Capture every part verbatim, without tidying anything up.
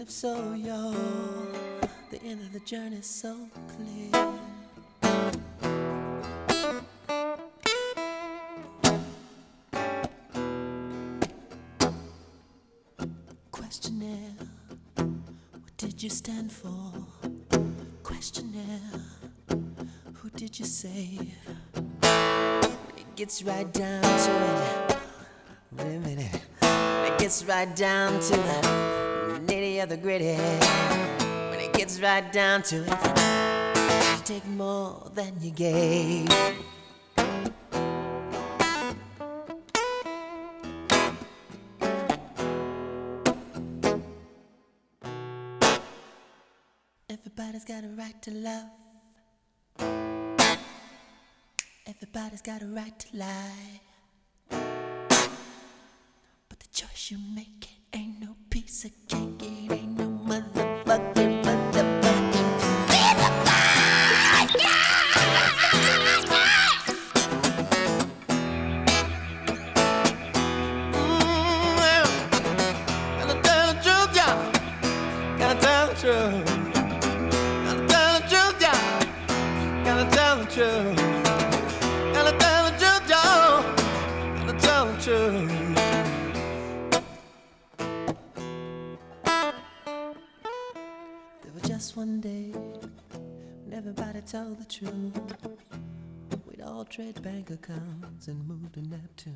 if so, you're the end of the journey so clear. Questionnaire, what did you stand for? Questionnaire, who did you save? When it gets right down to it, wait a minute. When it gets right down to the nitty of the gritty, when it gets right down to it, you take more than you gave. Everybody's got a right to love. Everybody's got a right to lie. But the choice you make, it ain't no piece of cake. It ain't no motherfucking, motherfucking piece of pie. Mm, gotta tell the truth, y'all. Gotta tell the truth. Gotta tell the truth, y'all. Gotta tell the truth. Gotta tell the truth, y'all. Gotta tell the truth. There was just one day when everybody told the truth. We'd all trade bank accounts and move to Neptune.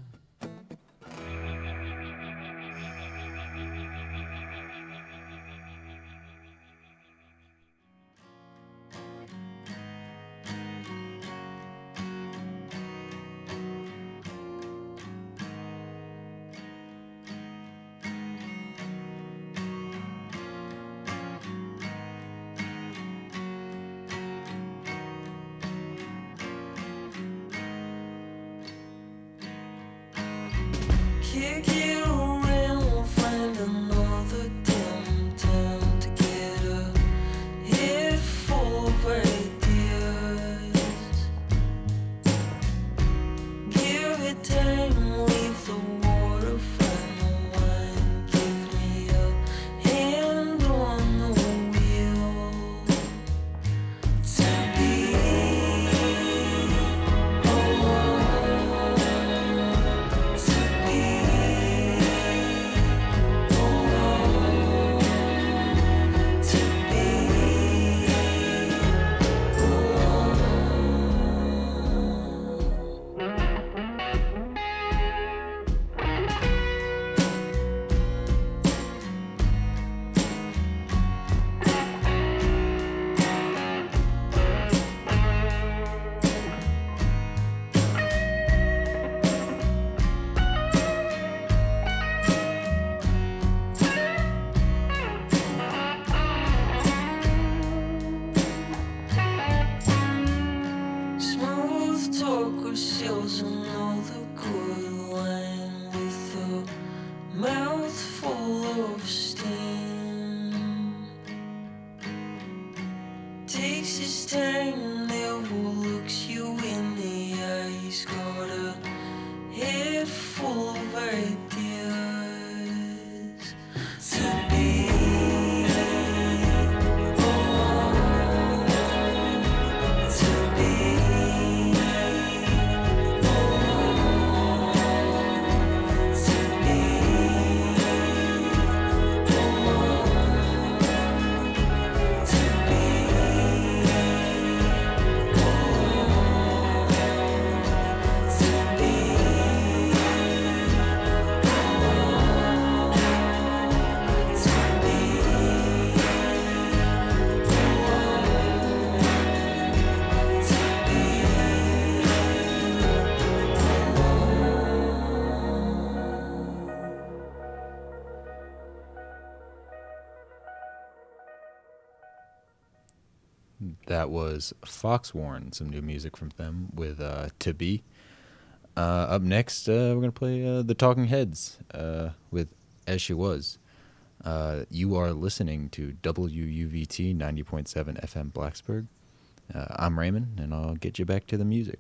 Kick it around, find another damn town to get a head full of ideas. Give it time, leave the water, find the wine. Give me a hand on the wheel. To be alone. To be smooth talk with sales and all the good line with a mouth full of steam. Takes his time, never looks you in the eyes. Got a head full of ideas. To be alone. To be That was Foxwarn, some new music from them with uh, To Be. Uh, up next, uh, we're going to play uh, The Talking Heads uh, with As She Was. Uh, you are listening to W U V T ninety point seven F M Blacksburg. Uh, I'm Raymond, and I'll get you back to the music.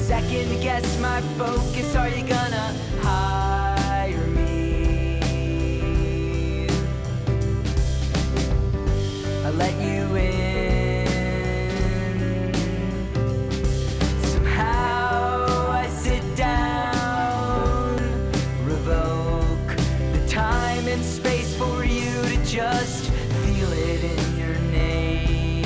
second guess my focus. Are you gonna hire me? I let you in. Somehow I sit down, revoke the time and space for you to just feel it in your name.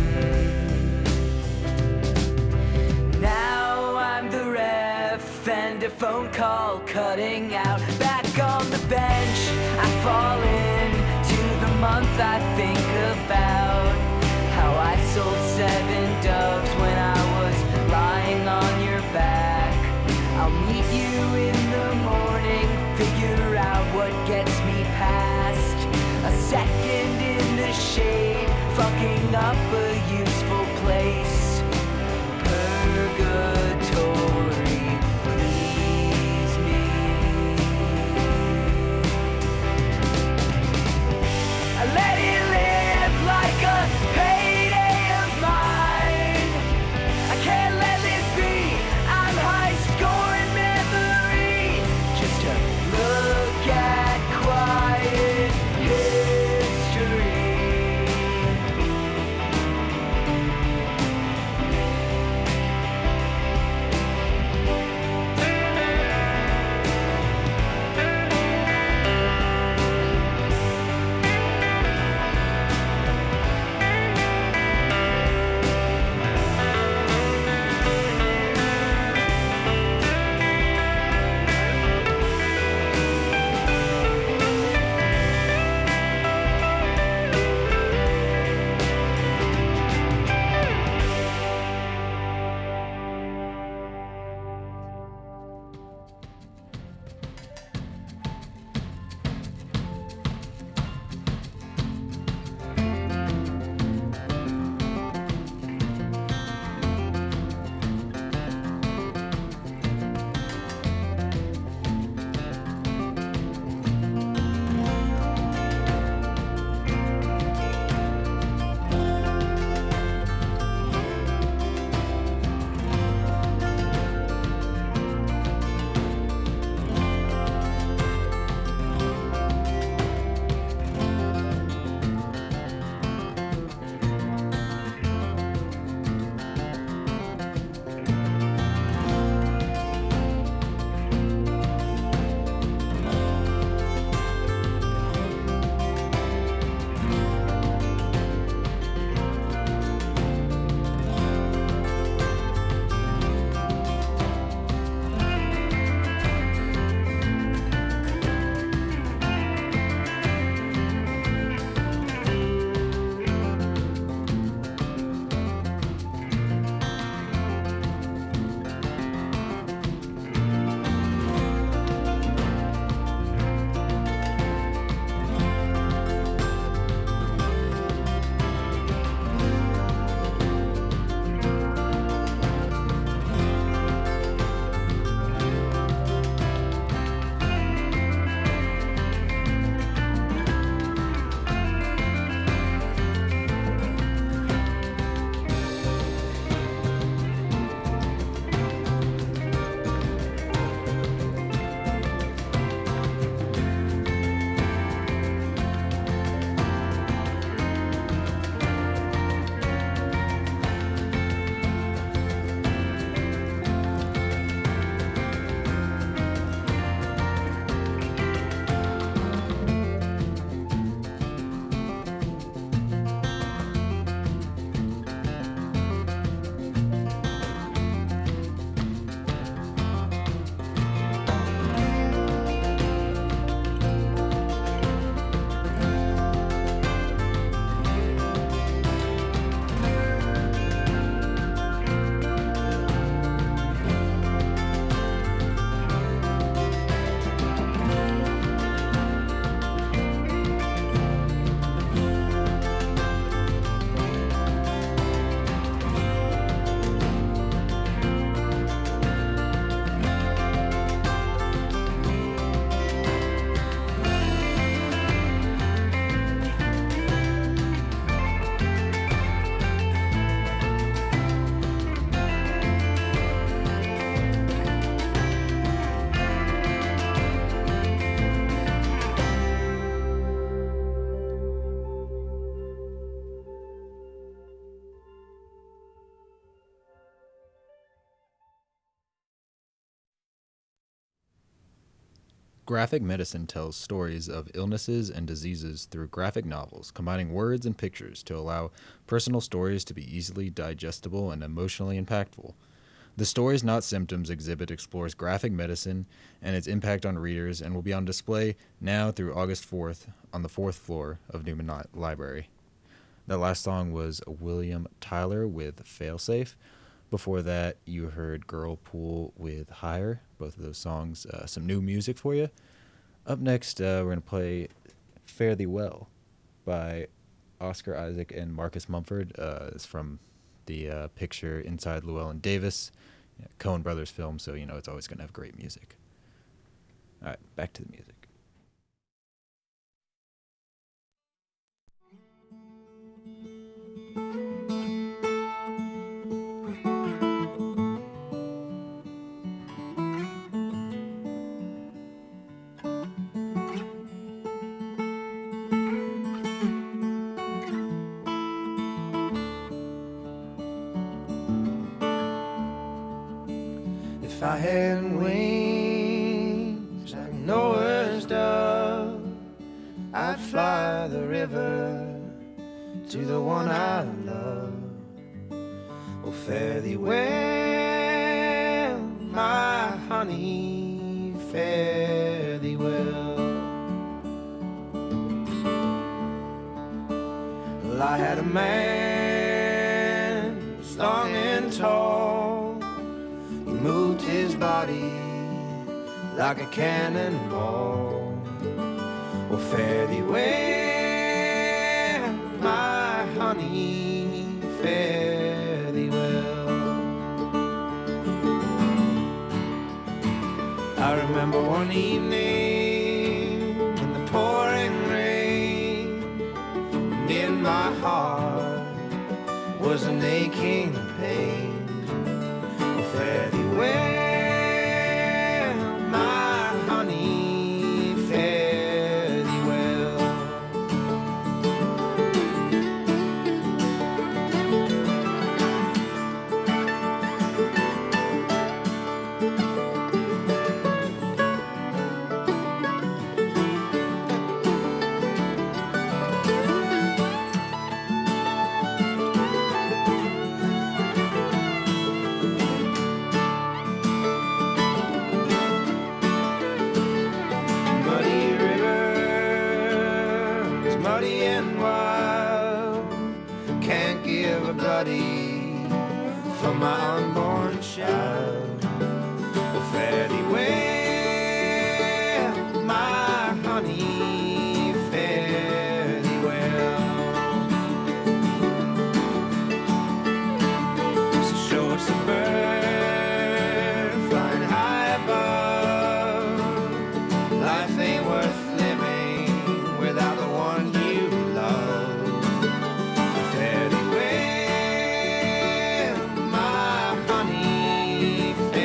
Now I'm the ref and a phone call cutting out. Back on the bench, I fall into the month I think about how I sold seven doves when I was lying on your back. I'll meet you in the morning, figure out what gets me past a second in the shade, fucking up a useful place. Purgatory, please me. I let it live like Graphic medicine tells stories of illnesses and diseases through graphic novels, combining words and pictures to allow personal stories to be easily digestible and emotionally impactful. The Stories Not Symptoms exhibit explores graphic medicine and its impact on readers and will be on display now through August fourth on the fourth floor of Newman Li- Library. That last song was William Tyler with Failsafe. Before that, you heard Girl Pool with Higher. Both of those songs, uh, some new music for you. Up next, uh, we're going to play Fare Thee Well by Oscar Isaac and Marcus Mumford. Uh, it's from the uh, picture Inside Llewellyn Davis, you know, Coen Brothers film, so you know it's always going to have great music. All right, back to the music. If I had wings like Noah's dove, I'd fly the river to the one I love. Oh, fare thee well, my honey, fare thee well. Well, I had a man who's long and tall. He moved his body like a cannonball. Well, fare thee well, my honey, fare thee well. I remember one evening in the pouring rain, and in my heart was an aching pain. Oh, fare thee well, my honey, fare thee well. Muddy rivers, muddy and wild, can't give a bloody for my unborn child. Oh, fare thee well, my honey, fare thee well. So show us a bird flying high above. Life ain't worth living without the one you love. Fare thee well, my honey, fare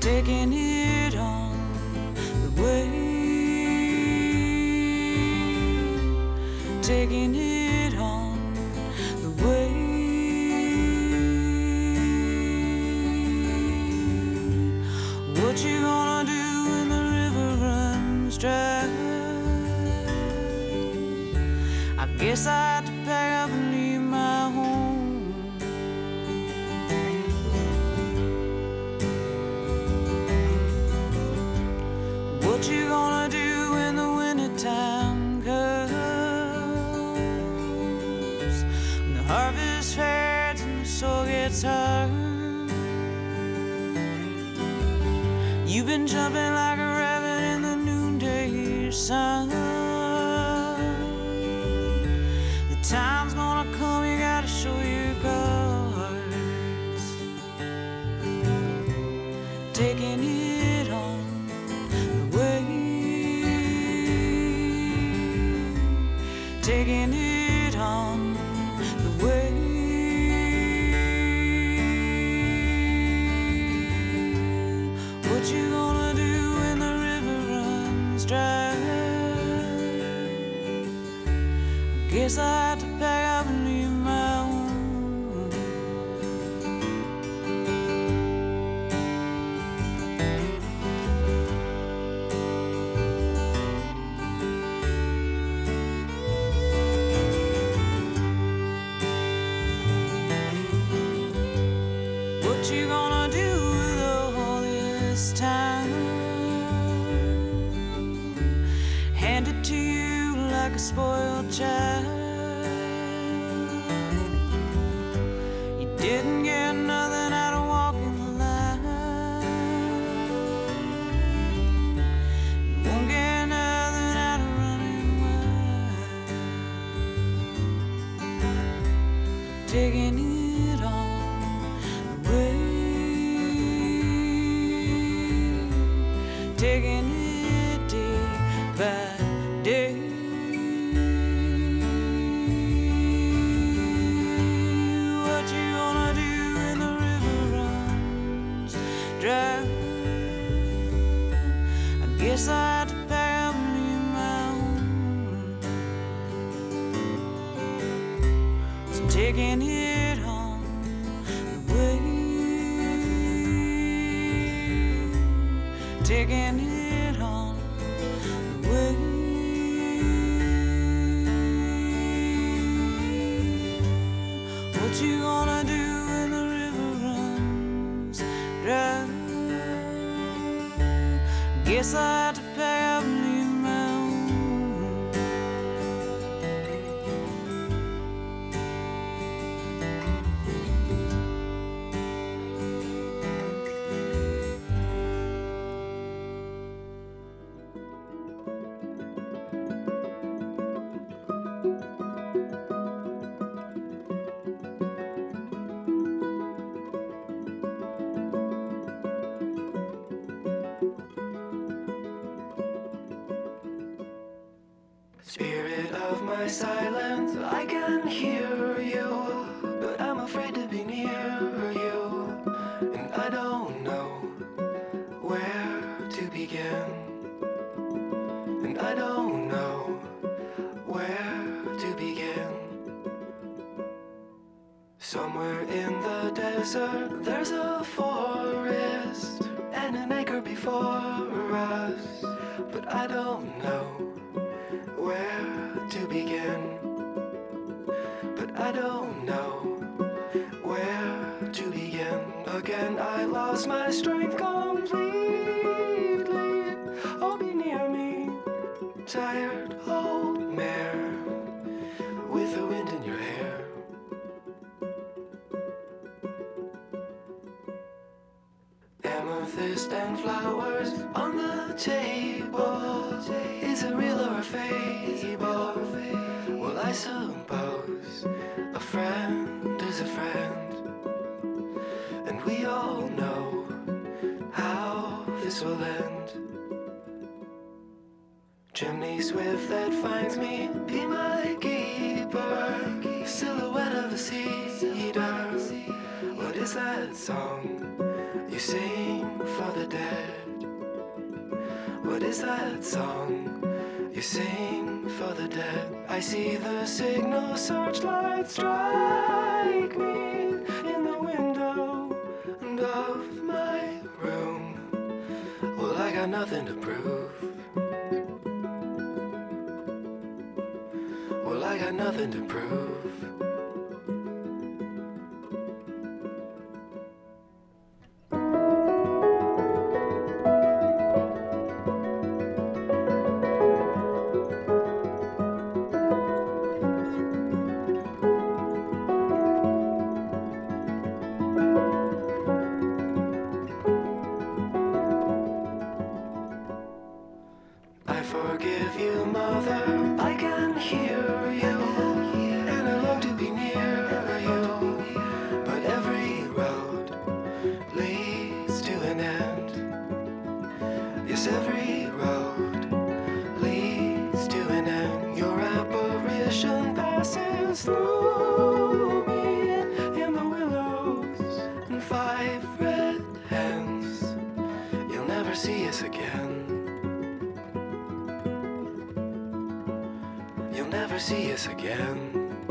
taking it on the way, taking it on the way. What you gonna do when the river runs dry? I guess I have to pack up and leave my home. What you gonna do when the winter time comes? When the harvest fades and the soil gets hard. You've been jumping like a rabbit in the noonday sun. The time's gonna come, you gotta show your cards. Taking it on the way, taking it on the way. What you gonna do when the river runs dry? I guess I have to pack up and leave my home. What you gonna do with all this time? Hand it to you like a spoiled child. You didn't get nothing out of walking the line. You won't get nothing out of running wild. Taking it on the way, taking it day by day. What you gonna do when the river runs dry? I guess I have to pack up and leave my home. So I'm taking it on the way, taking it on the way. What you gonna do when the river runs dry? Guess I have to pack up and leave my home. Spirit of my silence, I can hear you, but I'm afraid to be near you, and I don't know where to begin, and I don't know where to begin. Somewhere in the desert, there's a forest and an acre before us, but I don't know where to begin, but I don't know where to begin. Again, I lost my strength completely. Oh, be near me, tired old mare with the wind in your hair. Amethyst and flowers on the table. Is it real or a fable? Well, I suppose a friend is a friend, and we all know how this will end. Chimney swift that finds me, be my keeper. Silhouette of a cedar. What is that song you sing for the dead? What is that song you sing for the dead? I see the signal searchlight strike me in the window of my room. Well, I got nothing to prove. Well, I got nothing to prove. I forgive you, mother, I can hear you, and I long to be near you, but every road leads to an end. Yes, every road leads to an end. Your apparition passes through me in the willows and five red hens. You'll never see us again. You'll never see us again.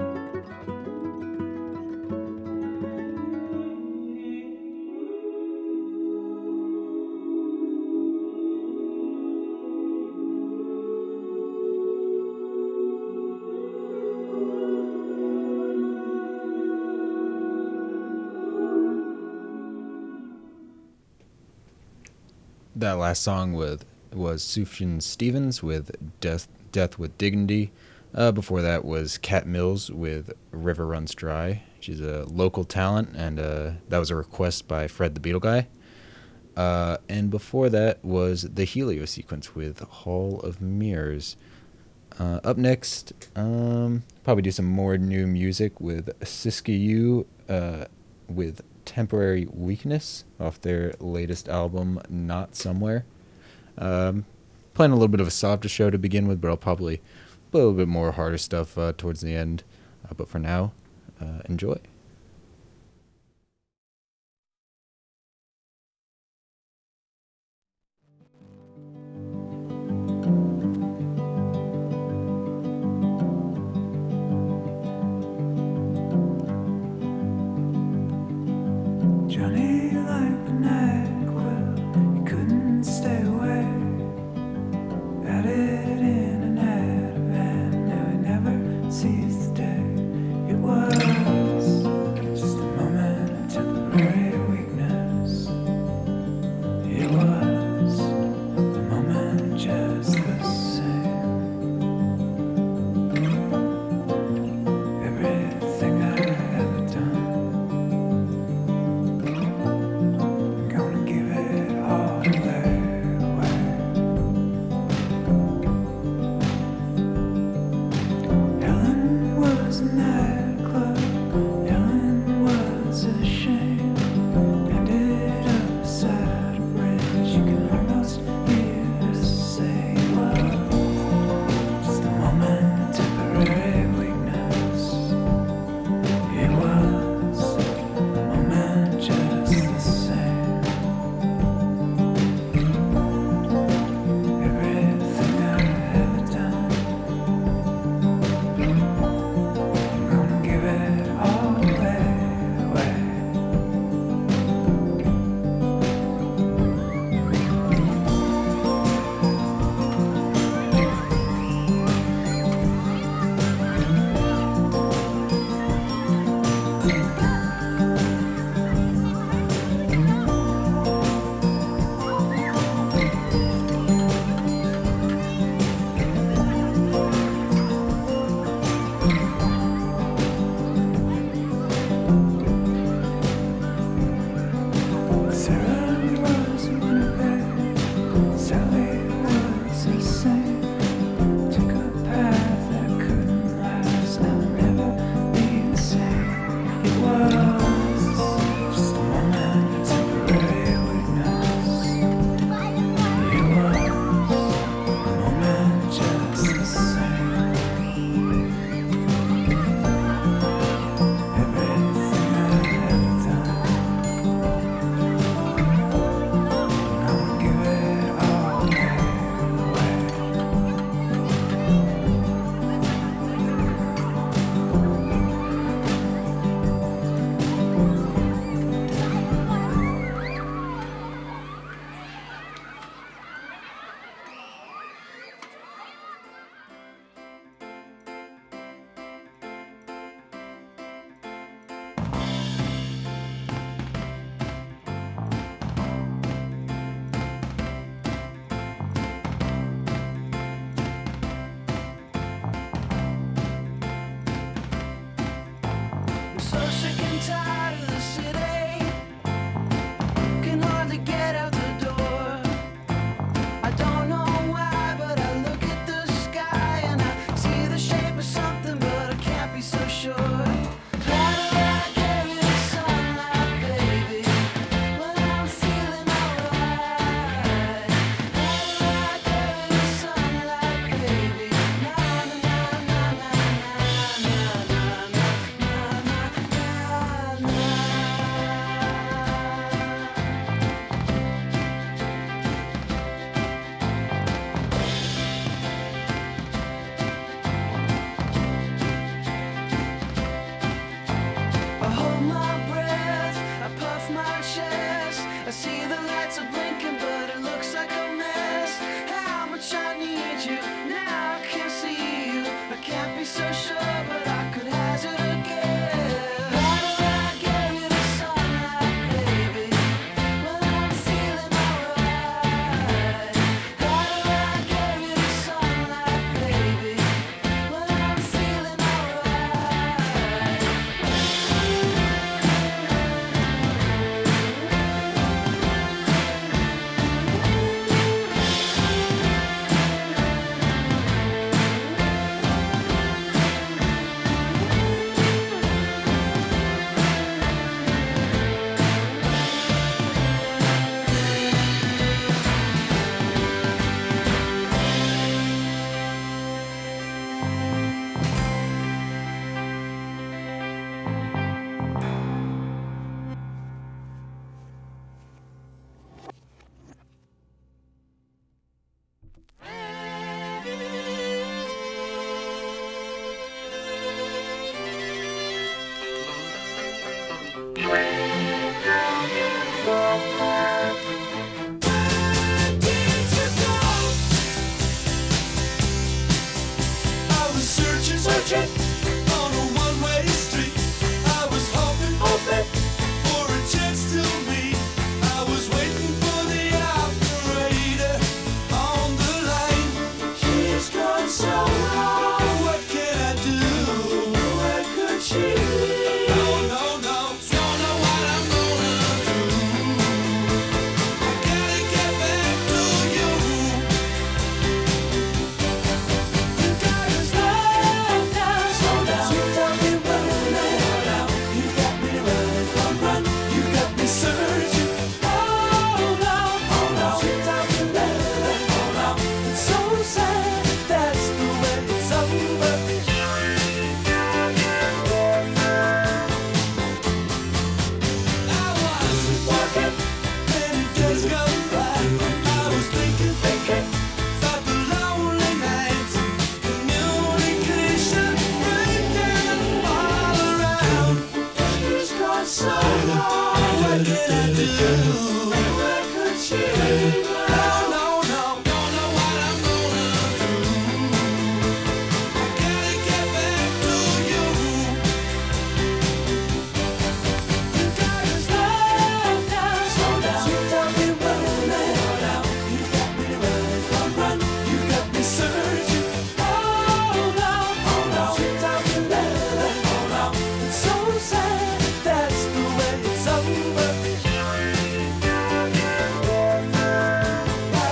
That last song with was Sufjan Stevens with Death Death with Dignity. Uh, before that was Cat Mills with River Runs Dry. She's a local talent, and uh, that was a request by Fred the Beetle Guy. Uh, and before that was the Helio Sequence with Hall of Mirrors. Uh, up next, um, probably do some more new music with Siskiyou uh, with Temporary Weakness off their latest album, Not Somewhere. Um, playing a little bit of a softer show to begin with, but I'll probably a little bit more harder stuff uh, towards the end. Uh, but for now, uh, enjoy. Johnny like the NyQuil, he couldn't stay away. Had it in an Ativan, now he never sees the day. It was just a moment of temporary weakness. It was a moment just the same. Everything I ever done, gonna give it all away. Helen was a nightclub, Helen was a shame. Ended up beside a bridge, you can almost hear her say, well, just a moment of temporary weakness. It was a moment just the same. Everything I ever done, I'm gonna give it all away, away. Sarah was in Winnipeg, Sally was the same. Took a path that couldn't last, now never be the same. It was just a moment of temporary weakness. It was a moment just the same. Everything I ever done, tired of the city. Can hardly get out the door. I don't know why, but I look at the sky and I see the shape of something, but I can't be so sure. How do I get rid of sunlight, baby, when I'm feeling alright? How do I get rid of sunlight, baby? Na na na na na na na na na na na. I hold my breath, I puff my chest. I see the lights are blinking, but it looks like a mess. How much I need you, now I can't see you. I can't be so sure, but I could hazard a guess. How do I get rid of sunlight, baby, when I'm feeling alright? How do I get rid of sunlight, baby, when I'm feeling alright? I was searching, searching on a one-way street. I was hoping, hoping for a chance to meet. I was waiting for the operator on the line. She's gone so long. What can I do? Where could she be? No, no, no, don't know what I'm gonna do. I gotta get back to you. You gotta slow down, slow down. You got me running, you got me running, run, run. You got me searching. Hold on, hold on. You got me running, hold on. It's so sad, that's the way it's over. I was walking, many days gone by. I was thinking, thinking about the lonely nights. Communication breaking all around. She's gone so long. What can I do? Where could she be? No, no, no, don't know what I'm gonna do. I gotta get back to you. You gotta slow down, slow down. You got me running, hold on. You got me running, run, run. You got me searching. Hold on, hold on. You got me running, hold on. It's so sad, that's the way it's over.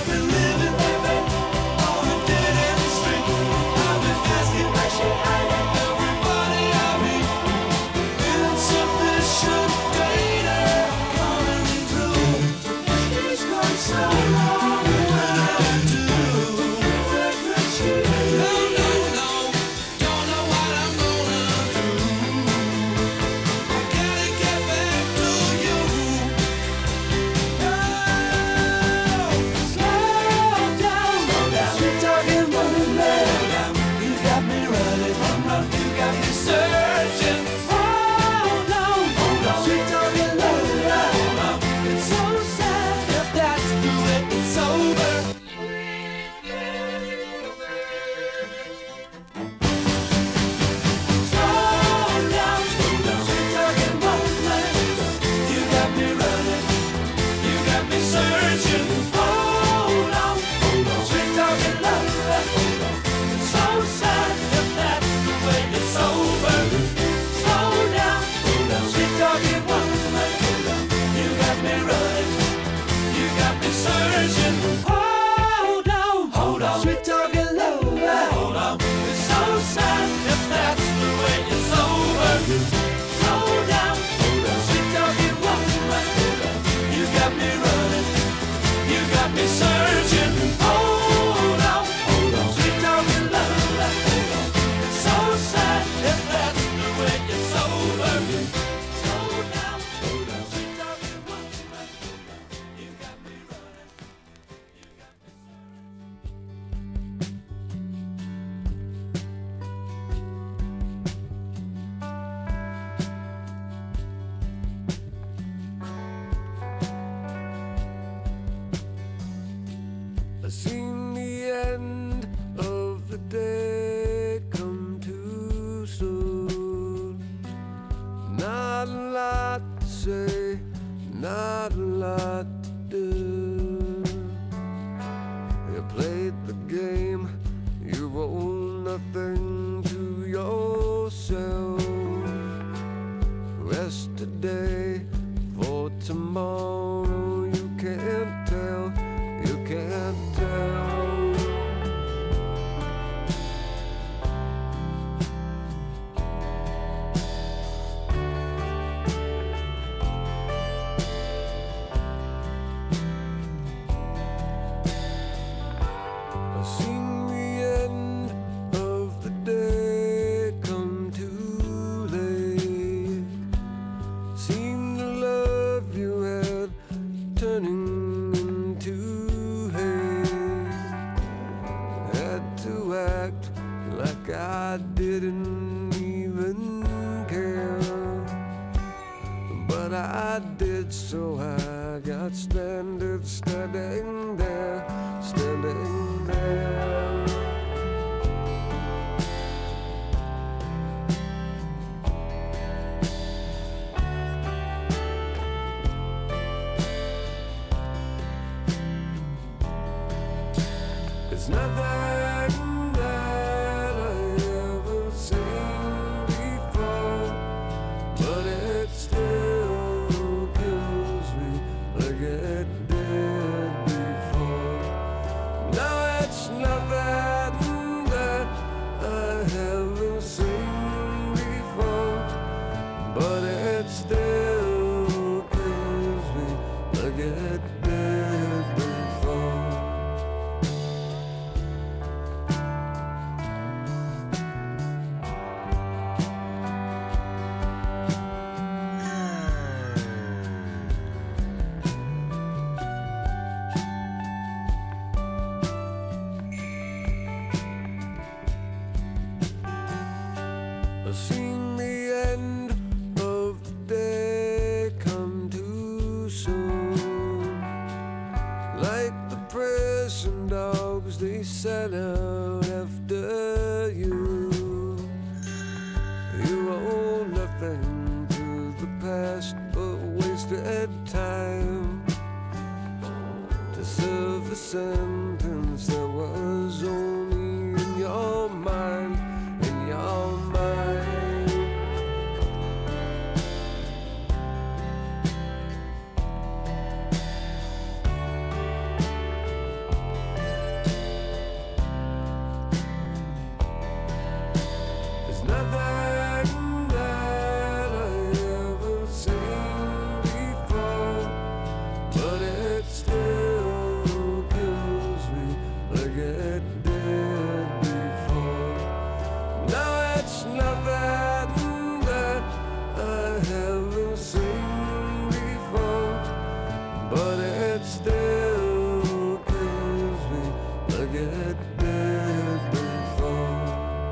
I've seen the end of the day come too soon. Not a lot to say, not a lot to do. You played the game, you owe nothing to yourself. Rest today for tomorrow, you can't tell, you can't tell. I've seen the end of the day come too late. Seen the love you had turning into hate. Had to act like I didn't even care, but I did, so I got stranded, standing there, standing there. It's nothing that I ever seen before, but it still kills me like it did before. No, it's nothing that I haven't seen before, but it still kills me like it did before. I've seen the end of the day come too soon. Like the prison dogs, they set out after you. You owe nothing to the past but wasted time to serve the sentence that was only in your mind, in your mind. There's nothing that I ever seen before, but it still kills me like it did before. No, it's nothing that I haven't seen before, but it still kills me like it did before.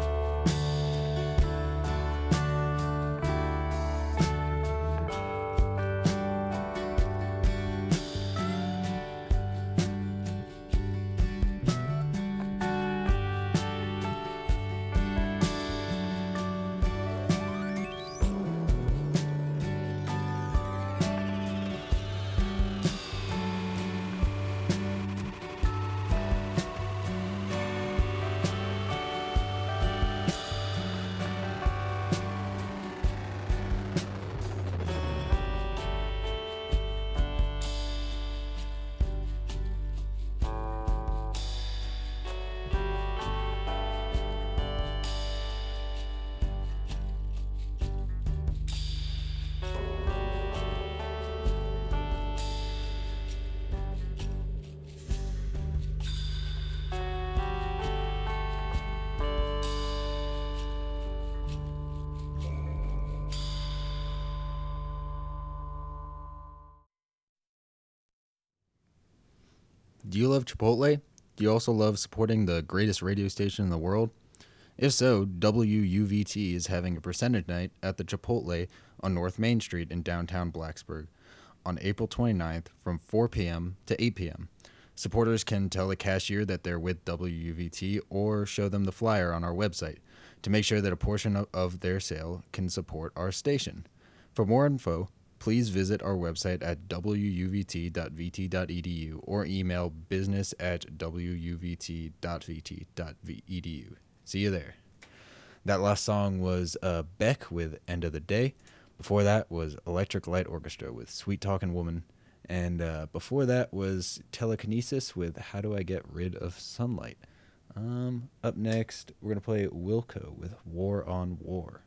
Do you love Chipotle? Do you also love supporting the greatest radio station in the world? If so, W U V T is having a percentage night at the Chipotle on North Main Street in downtown Blacksburg on April twenty-ninth from four p.m. to eight p.m. Supporters can tell the cashier that they're with W U V T or show them the flyer on our website to make sure that a portion of, of their sale can support our station. For more info, please visit our website at w u v t dot v t dot e d u or email business at w u v t dot v t dot e d u. See you there. That last song was uh, Beck with End of the Day. Before that was Electric Light Orchestra with Sweet Talkin' Woman. And uh, before that was Telekinesis with How Do I Get Rid of Sunlight. Um, up next, we're going to play Wilco with War on War.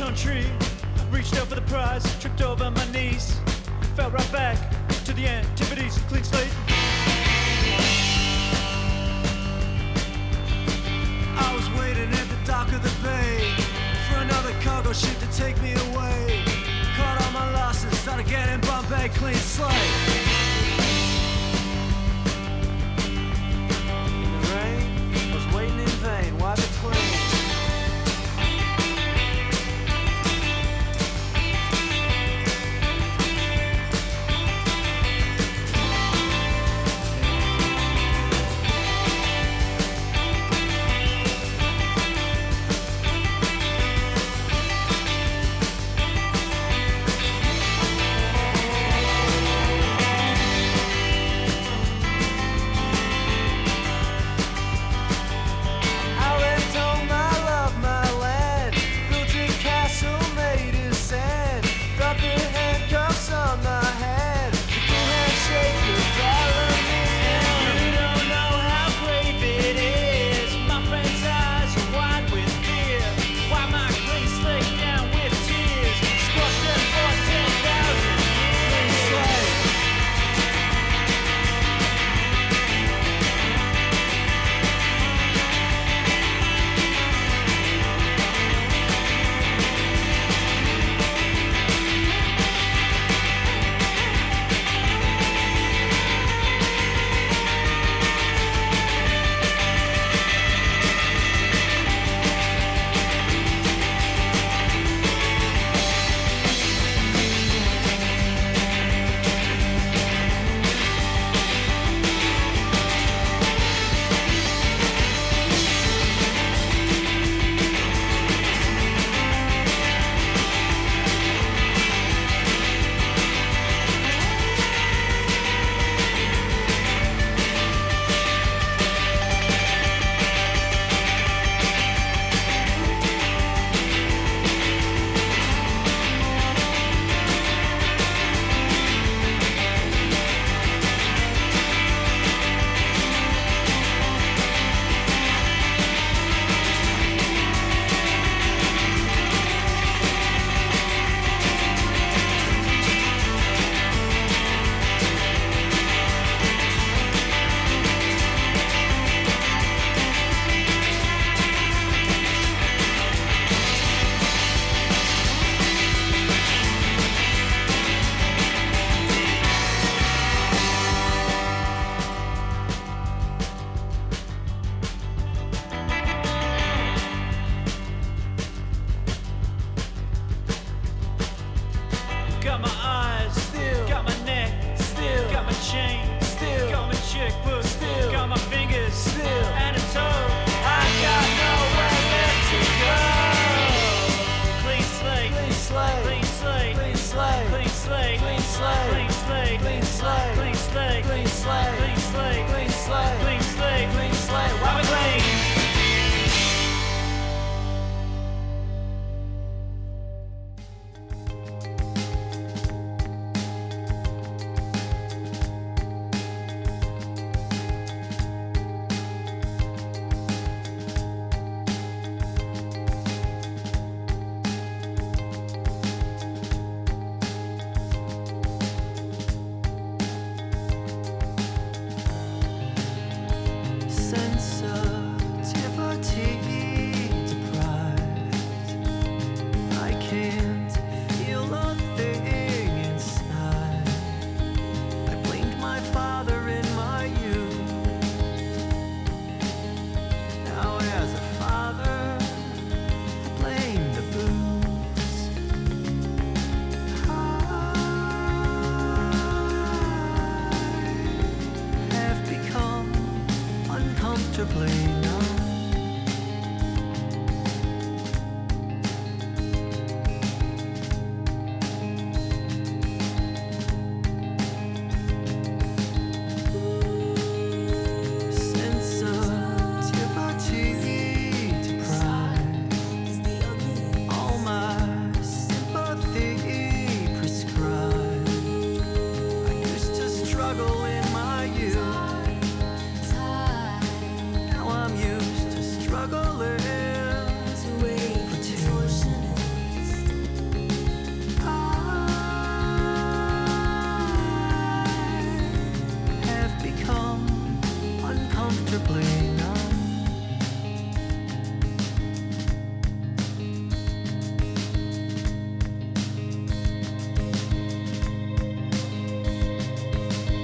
Reached out for the prize, tripped over my knees, fell right back to the end. activities, clean slate. I was waiting at the dock of the bay for another cargo ship to take me away. Caught all my losses, thought again in Bombay, clean slate. In the rain, I was waiting in vain, wipe it clean.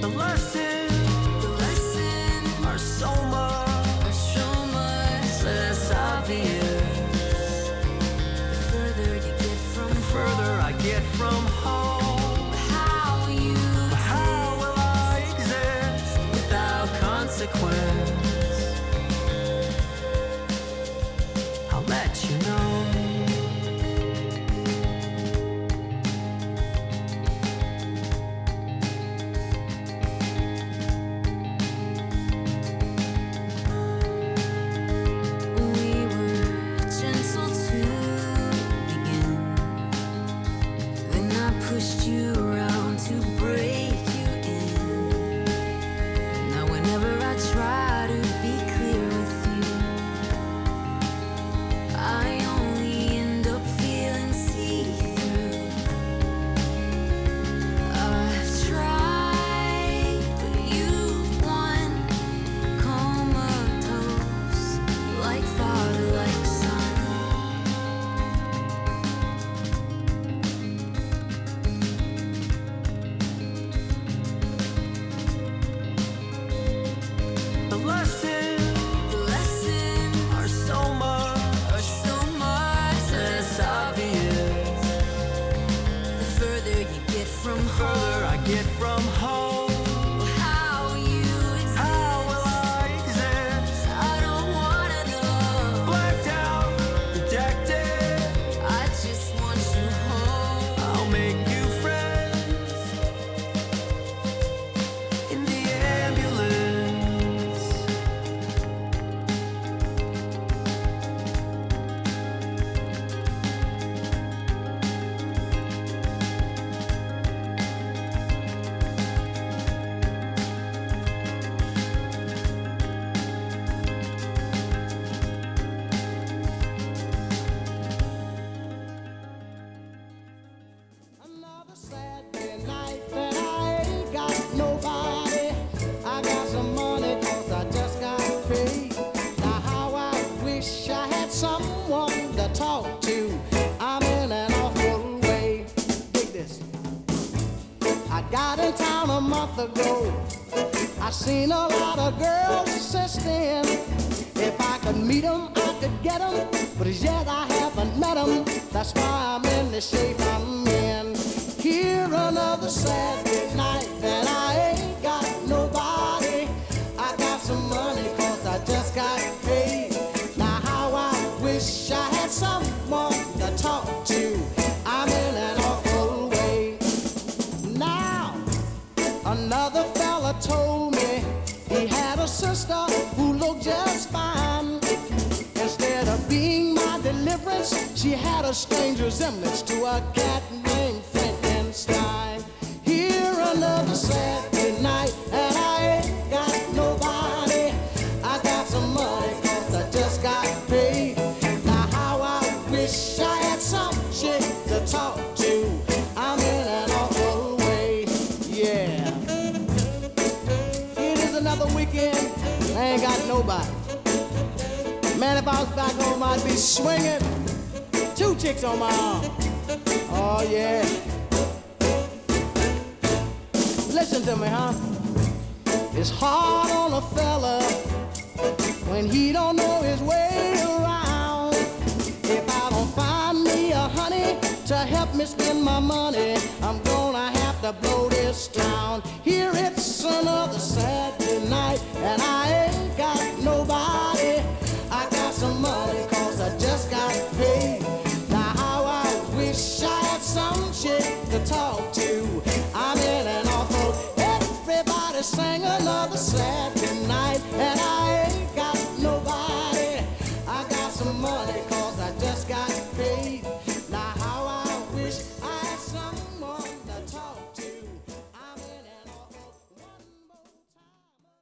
lessons, the lessons are so much, are so much less obvious. The further you get from, the further I get from home. How you, how will I exist without consequence? I'll let you know. We were gentle to begin. Then I pushed you around to break you in. Now whenever I try to be clear with you, I only end up feeling see-through. I've tried, but you've won. Comatose, like father, like son. The lessons, the lessons are so much, are so much less obvious. The further you get from home, the further I get from home. How you exist, how will I exist? I don't wanna know. Blacked out, rejected. I just want you home. I'll make you friends in the ambulance. Another Saturday night and I ain't got nobody. I got some money 'cause I just got paid. Now how I wish I had someone to talk to. I'm in an awful way. Dig this. I got in town a month ago. I seen a lot of girls since then. If I could meet 'em, I could get 'em. But as yet I haven't met 'em. That's why I'm in the shape I'm in. Here another Saturday night and I ain't got nobody. I got some money 'cause I just got paid. Now how I wish I had someone to talk to. I'm in an awful way. Now another fella told me he had a sister who looked just fine. Instead of being my deliverance, she had a strange resemblance to a cat named Frankenstein. Here another Saturday night and I ain't got nobody. I got some money 'cause I just got paid. Now how I wish I had some chick to talk to. I'm in an awful way, yeah. It is another weekend, I ain't got nobody. Man, if I was back home, I'd be swinging. Two chicks on my arm. Oh, yeah. Listen to me, huh? It's hard on a fella when he don't know his way around. If I don't find me a honey to help me spend my money, I'm gonna have to blow this town. Here it's another Saturday night and I ain't got nobody. I got some money 'cause I just got paid. Now how I wish I had some chick to talk to. I'm in an awful. Everybody sang another Saturday night and I ain't got nobody. I got some money 'cause I just got paid. Now how I wish I had someone to talk to. I'm in an awful. One more time.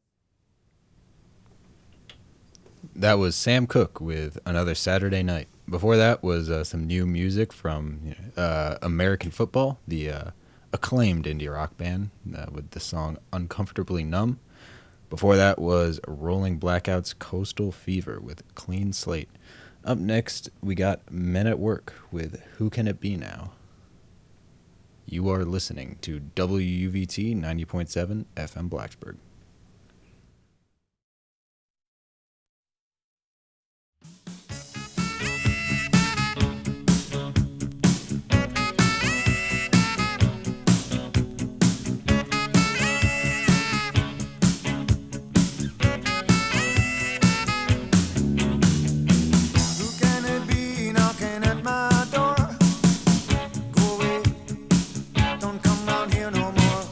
That was Sam Cooke with Another Saturday Night. Before that was uh, some new music from you know, uh, American Football, the uh, acclaimed indie rock band, uh, with the song Uncomfortably Numb. Before that was Rolling Blackouts Coastal Fever with Clean Slate. Up next, we got Men at Work with Who Can It Be Now? You are listening to W U V T ninety point seven F M Blacksburg.